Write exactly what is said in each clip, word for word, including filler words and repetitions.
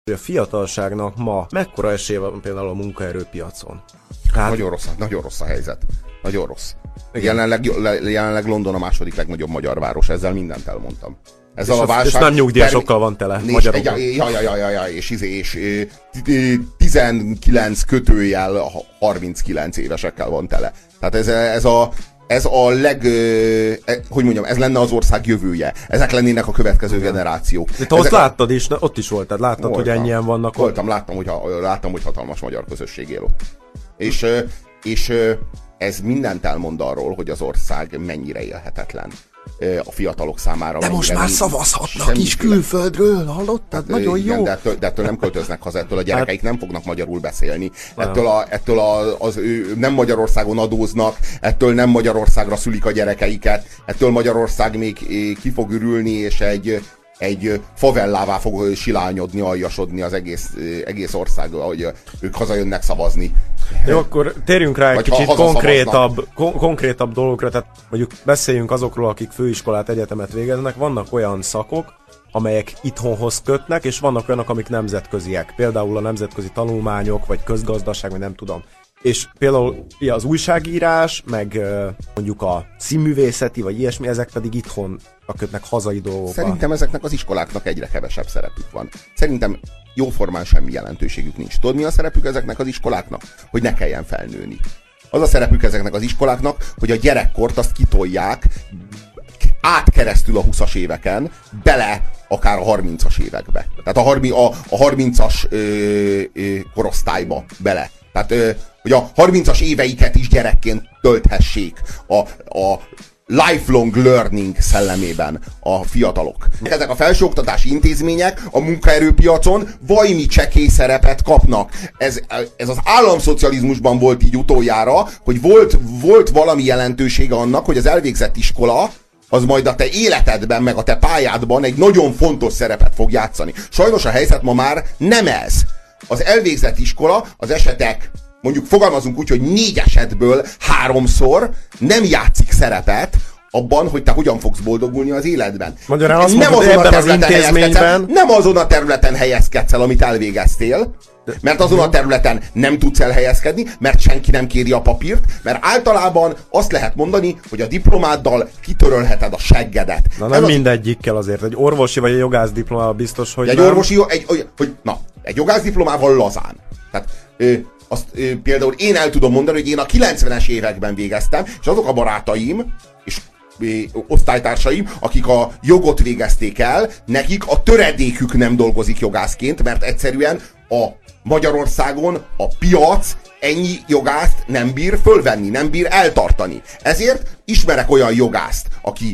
A fiatalságnak ma mekkora esélye van például a munkaerőpiacon? Hát... Nagyon rossz, nagyon rossz a helyzet. Nagyon rossz. Jelenleg, jelenleg London a második legnagyobb magyar város, ezzel mindent elmondtam. Ezzel és a válság... És nem nyugdíjasokkal van tele, magyarokkal. Ja, ja, ja, ja, ja, és, és, és tizenkilenc kötőjel harminckilenc évesekkel van tele. Tehát ez, ez a... Ez a leg, hogy mondjam, ez lenne az ország jövője. Ezek lennének a következő igen. generációk. De te Ezek ott a... láttad is, ott is voltad, láttad, voltam, hogy ennyien vannak voltam, ott? Láttam, hogy, láttam, hogy hatalmas magyar közösség él ott. És, és ez mindent elmond arról, hogy az ország mennyire élhetetlen a fiatalok számára. De most már szavazhatnak is külföldről, hallottad? Hát, nagyon igen, jó. De ettől, de ettől nem költöznek haza, ettől a gyerekeik nem fognak magyarul beszélni. Ettől, a, ettől a, az ő nem Magyarországon adóznak, ettől nem Magyarországra szülik a gyerekeiket, ettől Magyarország még ki fog ürülni, és egy, egy favellává fog silányodni, aljasodni az egész, egész ország, ahogy ők hazajönnek szavazni. Jó, akkor térjünk rá egy Vagy kicsit konkrétabb, kon- konkrétabb dolgokra, tehát mondjuk beszéljünk azokról, akik főiskolát, egyetemet végeznek. Vannak olyan szakok, amelyek itthonhoz kötnek, és vannak olyanok, amik nemzetköziek. Például a nemzetközi tanulmányok, vagy közgazdaság, vagy nem tudom. És például ja, az újságírás, meg mondjuk a színművészeti, vagy ilyesmi, ezek pedig itthon kötnek hazai dolgokba. Szerintem ezeknek az iskoláknak egyre kevesebb szerepük van. Szerintem jóformán semmi jelentőségük nincs. Tudod, mi a szerepük ezeknek az iskoláknak? Hogy ne kelljen felnőni. Az a szerepük ezeknek az iskoláknak, hogy a gyerekkort azt kitolják át keresztül a huszas éveken, bele akár a harmincas évekbe. Tehát a, harmi, a, a harmincas ö, ö, korosztályba bele. Tehát, ö, hogy a harmincas éveiket is gyerekként tölthessék a, a lifelong learning szellemében a fiatalok. Ezek a felsőoktatási intézmények a munkaerőpiacon vajmi csekély szerepet kapnak. Ez, ez az államszocializmusban volt így utoljára, hogy volt, volt valami jelentősége annak, hogy az elvégzett iskola az majd a te életedben, meg a te pályádban egy nagyon fontos szerepet fog játszani. Sajnos a helyzet ma már nem ez. Az elvégzett iskola az esetek, mondjuk fogalmazunk úgy, hogy négy esetből háromszor nem játszik szerepet abban, hogy te hogyan fogsz boldogulni az életben. Magyarán azt nem mondod, azon a területen az intézményben... nem azon a területen helyezkedsz el, amit elvégeztél, mert azon a területen nem tudsz elhelyezkedni, mert senki nem kéri a papírt, mert általában azt lehet mondani, hogy a diplomáddal kitörölheted a seggedet. Na nem mindegyikkel azért, egy orvosi vagy egy jogász diplomával biztos, hogy egy nem... orvosi, egy, hogy, na, egy jogász diplomával lazán. Tehát ö, azt ö, például én el tudom mondani, hogy én a kilencvenes években végeztem, és azok a barátaim, és osztálytársaim, akik a jogot végezték el, nekik a töredékük nem dolgozik jogászként, mert egyszerűen a Magyarországon a piac ennyi jogászt nem bír fölvenni, nem bír eltartani. Ezért ismerek olyan jogászt, aki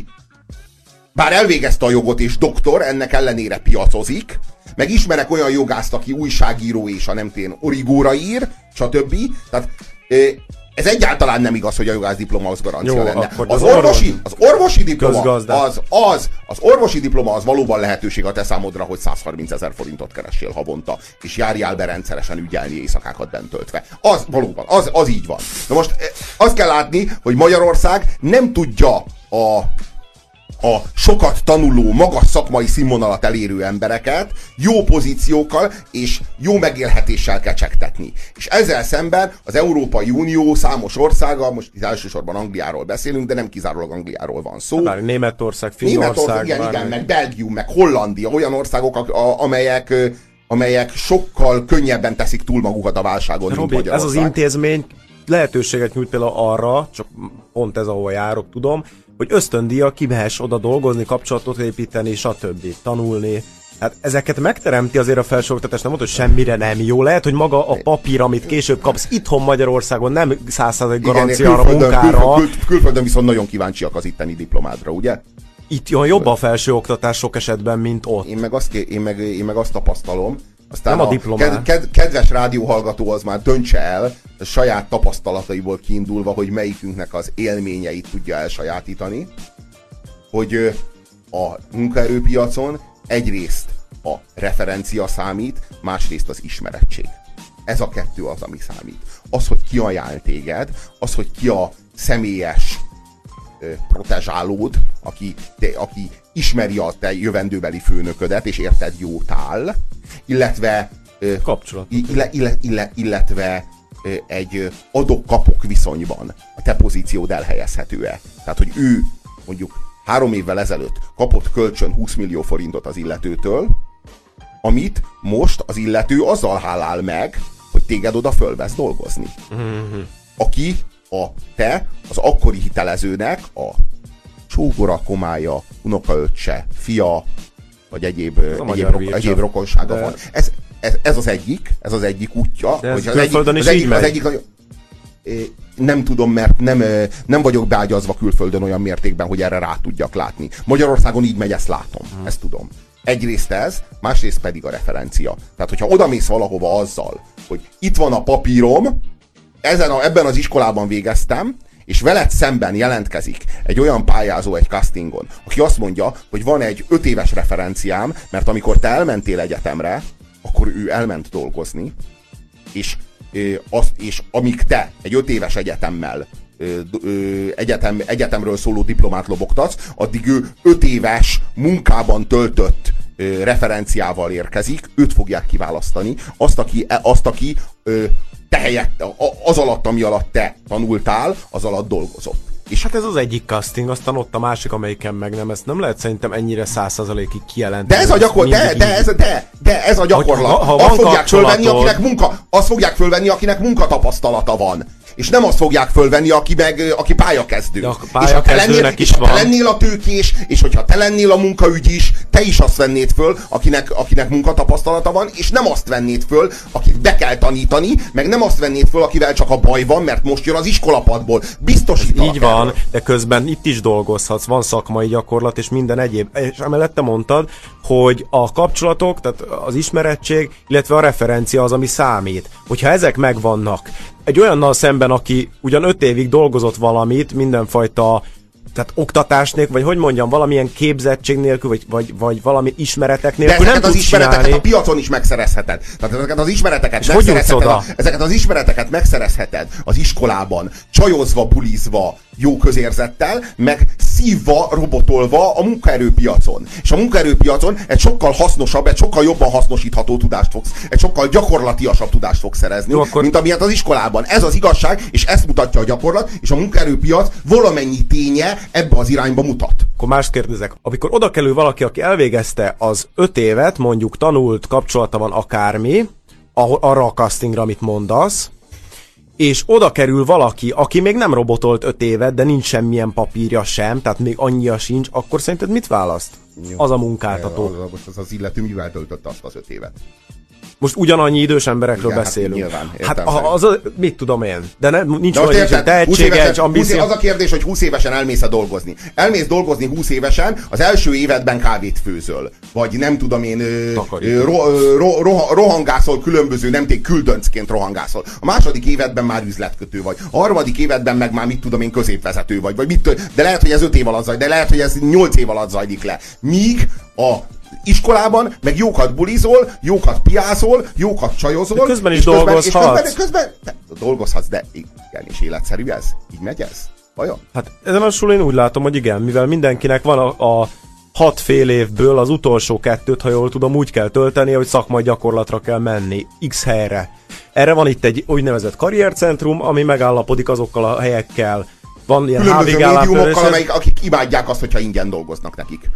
bár elvégezte a jogot és doktor, ennek ellenére piacozik, meg ismerek olyan jogászt, aki újságíró és a nem tén origóra ír, stb. Tehát ez egyáltalán nem igaz, hogy a jogászdiploma az garancia Jó, lenne. Az, az, orvosi, az orvosi diploma az, az, az orvosi diploma az valóban lehetőség a te számodra, hogy százharminc ezer forintot keressél havonta, és járjál be rendszeresen ügyelni éjszakákat bent töltve. Az valóban, az, az így van. Na most azt kell látni, hogy Magyarország nem tudja a a sokat tanuló, magas szakmai színvonalat elérő embereket jó pozíciókkal és jó megélhetéssel kecsegtetni. És ezzel szemben az Európai Unió számos országa, most itt elsősorban Angliáról beszélünk, de nem kizárólag Angliáról van szó. Bár Németország, Finnország. Németország, igen, igen, meg Belgium, meg Hollandia, olyan országok, amelyek, amelyek sokkal könnyebben teszik túl magukat a válságon, Robi, mint Magyarország. Ez az intézmény lehetőséget nyújt például arra, csak pont ez, ahol járok, tudom, hogy ösztöndíjjal kimehess oda dolgozni, kapcsolatot építeni, stb. Tanulni. Hát ezeket megteremti azért a felsőoktatás, nem mondta, hogy semmire nem jó. Lehet, hogy maga a papír, amit később kapsz itthon Magyarországon, nem száz százalék garancia a munkára. Kül, kül, külföldön viszont nagyon kíváncsiak az itteni diplomádra, ugye? Itt jön jobb a felsőoktatás sok esetben, mint ott. Én meg azt, én meg, én meg azt tapasztalom, aztán nem a, a diplomát. Ked, ked, kedves rádióhallgató az már döntse el, a saját tapasztalataiból kiindulva, hogy melyikünknek az élményeit tudja elsajátítani, hogy a munkaerőpiacon egyrészt a referencia számít, másrészt az ismerettség. Ez a kettő az, ami számít. Az, hogy ki ajánl téged, az, hogy ki a személyes protezsálód, aki, te, aki ismeri a te jövendőbeli főnöködet, és érted jót áll, illetve kapcsolat. Ille, ille, ille, illetve egy adok-kapok viszonyban a te pozíciód elhelyezhető-e. Tehát, hogy ő mondjuk három évvel ezelőtt kapott kölcsön húsz millió forintot az illetőtől, amit most az illető azzal hálál meg, hogy téged oda fölvesz dolgozni. Mm-hmm. Aki a te, az akkori hitelezőnek a csógora, komája, unokaöccse, fia, vagy egyéb, egyéb, ro- egyéb rokonsága de... van. Ez, ez, ez az egyik, ez az egyik útja. De ez az egyik, az egyik, az egyik, az egyik, nem tudom, mert nem, nem vagyok beágyazva külföldön olyan mértékben, hogy erre rá tudjak látni. Magyarországon így megy, ezt látom, hmm. ezt tudom. Egyrészt ez, másrészt pedig a referencia. Tehát, hogyha odamész valahova azzal, hogy itt van a papírom, ezen a, ebben az iskolában végeztem, és veled szemben jelentkezik egy olyan pályázó egy castingon, aki azt mondja, hogy van egy öt éves referenciám, mert amikor te elmentél egyetemre, akkor ő elment dolgozni, és, ö, azt, és amíg te egy öt éves egyetemmel ö, ö, egyetem, egyetemről szóló diplomát lobogtatsz, addig ő öt éves munkában töltött ö, referenciával érkezik, őt fogják kiválasztani, azt, aki, azt, aki ö, te helyett, az alatt, ami alatt te tanultál, az alatt dolgozott. És hát ez az egyik casting, aztán ott a másik, amelyiken meg nem. Ezt nem lehet szerintem ennyire száz százalékig kijelenteni. De ez a gyakor, de, de, ez, de, de ez a gyakorlat. Ha, ha azt fogják fölvenni, akinek munka, azt fogják fölvenni, akinek munkatapasztalata van. És nem azt fogják fölvenni, aki meg aki pályakezdő. De a pályakezdőnek is van. Ha te lennél a tőkés, és hogyha te lennél a munkaügy is, te is azt vennéd föl, akinek, akinek munkatapasztalata van, és nem azt vennéd föl, akit be kell tanítani, meg nem azt vennéd föl, akivel csak a baj van, mert most jön az iskolapadból. Biztosítalak. Így van, de közben itt is dolgozhatsz, van szakmai gyakorlat, és minden egyéb. És emellett te mondtad, hogy a kapcsolatok, tehát az ismerettség, illetve a referencia az, ami számít. Hogyha ezek megvannak, egy olyannal szemben, aki ugyan öt évig dolgozott valamit, mindenfajta tehát oktatás nélkül, vagy hogy mondjam, valamilyen képzettség nélkül, vagy, vagy, vagy valami ismeretek nélkül nem az ismereteket csinálni. A piacon is megszerezheted. Tehát ezeket az ismereteket megszerezheted. A, ezeket az ismereteket megszerezheted az iskolában, csajozva, bulizva, jó közérzettel, meg szívva, robotolva a munkaerőpiacon. És a munkaerőpiacon egy sokkal hasznosabb, egy sokkal jobban hasznosítható tudást fogsz, egy sokkal gyakorlatiasabb tudást fogsz szerezni, jó, akkor... mint amilyet az iskolában. Ez az igazság, és ezt mutatja a gyakorlat, és a munkaerőpiac valamennyi ténye ebbe az irányba mutat. Akkor mást kérdezek. Amikor oda kerül valaki, aki elvégezte az öt évet, mondjuk tanult, kapcsolata van akármi, arra a castingra, amit mondasz, és oda kerül valaki, aki még nem robotolt öt évet, de nincs semmilyen papírja sem, tehát még annyira sincs, akkor szerinted mit választ? Jó, az a munkáltató. Az az, az, az illető mivel töltötte azt az öt évet? Most ugyanannyi idős emberekről igen, beszélünk. Hát, nyilván, hát az, az, mit tudom én, de nem, nincs de olyan tehetsége, egy ambíció. Az a kérdés, hogy húsz évesen elmész a dolgozni. Elmész dolgozni húsz évesen, az első évedben kávét főzöl. Vagy nem tudom én, ro, ro, ro, rohangászol különböző, nem tényleg küldöncként rohangászol. A második évedben már üzletkötő vagy. A harmadik évedben meg már mit tudom én középvezető vagy. vagy mit, de lehet, hogy ez öt év alatt zajlik, de lehet, hogy ez nyolc év alatt zajlik le. Míg a iskolában, meg jókat bulizol, jókat piázol, jókat csajozol. De közben is dolgozhatsz. Közben, és közben, közben dolgozhatsz, de igen, és életszerű ez? Így megy ez? Vajon? Hát ezen a sulén úgy látom, hogy igen, mivel mindenkinek van a, a hat fél évből az utolsó kettőt, ha jól tudom, úgy kell tölteni, hogy szakmai gyakorlatra kell menni, X helyre. Erre van itt egy úgynevezett karriercentrum, ami megállapodik azokkal a helyekkel, van ilyen különböző médiumokkal, amelyik, akik imádják azt, hogyha ingyen dolgoznak nekik.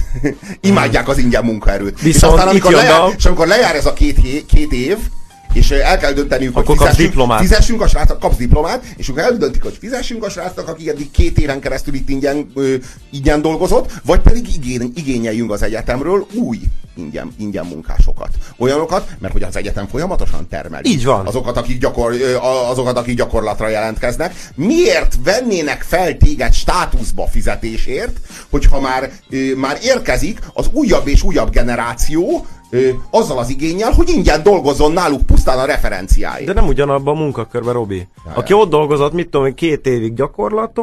Imádják az ingyen munkaerőt. Viszont és aztán, amikor lejár, a... és amikor lejár ez a két, két év, és el kell dönteniük, akkor hogy fizessünk, fizessünk a srácnak, kapsz diplomát, és akkor eldöntik, hogy fizessünk a srácnak, aki eddig két éven keresztül itt ingyen, ö, ingyen dolgozott, vagy pedig igény, igényeljünk az egyetemről új ingyen, ingyen munkásokat. Olyanokat, mert hogy az egyetem folyamatosan termeli. Így van. Azokat, akik, gyakor, azokat, akik gyakorlatra jelentkeznek. Miért vennének fel téged státuszba fizetésért, hogyha már, ö, már érkezik az újabb és újabb generáció, Ö, azzal az igénnyel, hogy ingyen dolgozzon náluk pusztán a referenciáért. De nem ugyanabban a munkakörben, Robi. Ja, Aki ja. ott dolgozott, mit tudom, két évig gyakorlaton,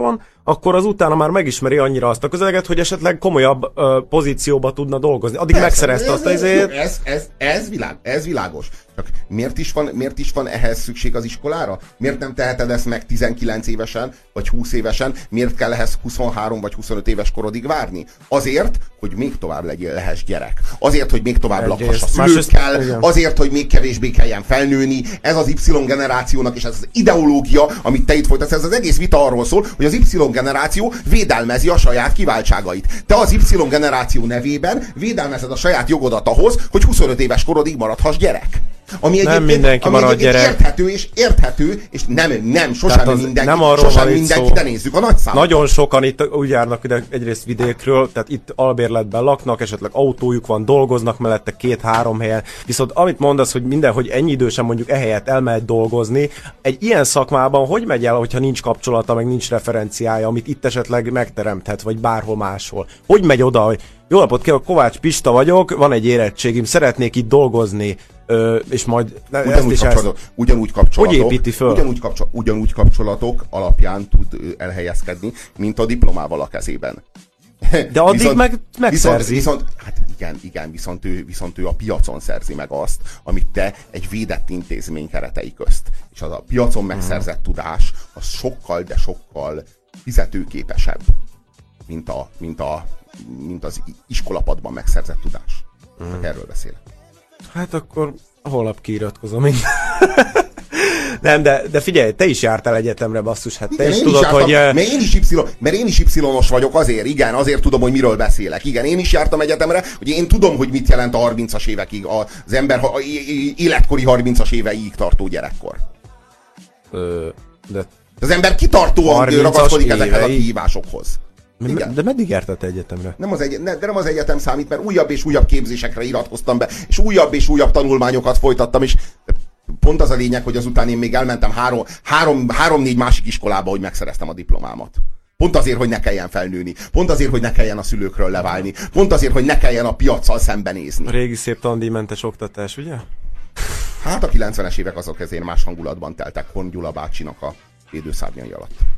akkor az utána már megismeri annyira azt a közeleget, hogy esetleg komolyabb ö, pozícióba tudna dolgozni. Addig persze, megszerezte azt az izét. Ez, ez, ez, világ, ez világos. Csak miért is, van, miért is van ehhez szükség az iskolára? Miért nem teheted ezt meg tizenkilenc évesen, vagy húsz évesen? Miért kell ehhez huszonhárom vagy huszonöt éves korodig várni? Azért, hogy még tovább legyél, lehess gyerek. Azért, hogy még tovább lakhass a szülőkkel. Azért, hogy még kevésbé kelljen felnőni. Ez az Y generációnak, és ez az ideológia, amit te itt folytatsz, ez az egész vita arról szól, hogy az Y generáció védelmezi a saját kiváltságait. Te az Y generáció nevében védelmezed a saját jogodat ahhoz, hogy huszonöt éves korodig maradhass gyerek. Ami nem mindenki ami marad gyerek. Érthető és érthető, és nem, nem, sosem mindenki, nem sosem mindenki, de nézzük a nagyszámokat. Nagyon sokan itt úgy járnak ide egyrészt vidékről, tehát itt albérletben laknak, esetleg autójuk van, dolgoznak mellette két-három helyen. Viszont amit mondasz, hogy minden, hogy ennyi idősen mondjuk ehelyett elmehet dolgozni, egy ilyen szakmában hogy megy el, hogyha nincs kapcsolata, meg nincs referenciája, amit itt esetleg megteremthet, vagy bárhol máshol? Hogy megy oda, hogy jó napot kell, Kovács Pista vagyok, van egy érettségim, szeretnék itt dolgozni, ö, és majd ugyanúgy, kapcsolatok, ezt... ugyanúgy kapcsolatok, hogy építi föl? Ugyanúgy, kapcsol, ugyanúgy kapcsolatok alapján tud elhelyezkedni, mint a diplomával a kezében. De addig viszont, meg megszerzi. Viszont, viszont, hát igen, igen viszont, ő, viszont ő a piacon szerzi meg azt, amit te egy védett intézmény keretei közt. És az a piacon megszerzett hmm. tudás, az sokkal, de sokkal fizetőképesebb, mint, a, mint, a, mint az iskolapadban megszerzett tudás. Hmm. Csak erről beszélek. Hát akkor holnap kiiratkozom én. Nem, de, de figyelj, te is jártál egyetemre, basszus, hát te igen, is én tudod, is jártam, hogy... Mert én is, y, mert én is Y-os vagyok azért, igen, azért tudom, hogy miről beszélek. Igen, én is jártam egyetemre, hogy én tudom, hogy mit jelent a harmincas évekig, az ember a, életkori harmincas éveig tartó gyerekkor. Ö, de... Az ember kitartóan ragaszkodik ezekhez a kihívásokhoz. Igen. De meddig jártál te egyetemre? Nem az egy, ne, de nem az egyetem számít, mert újabb és újabb képzésekre iratkoztam be, és újabb és újabb tanulmányokat folytattam, és pont az a lényeg, hogy azután én még elmentem három, három, három-négy másik iskolába, hogy megszereztem a diplomámat. Pont azért, hogy ne kelljen felnőni. Pont azért, hogy ne kelljen a szülőkről leválni. Pont azért, hogy ne kelljen a piaccal szembenézni. A régi szép tandíjmentes oktatás, ugye? Hát a kilencvenes évek azok ezért más hangulatban teltek Horn Gyula bácsinak a védőszárnyai alatt.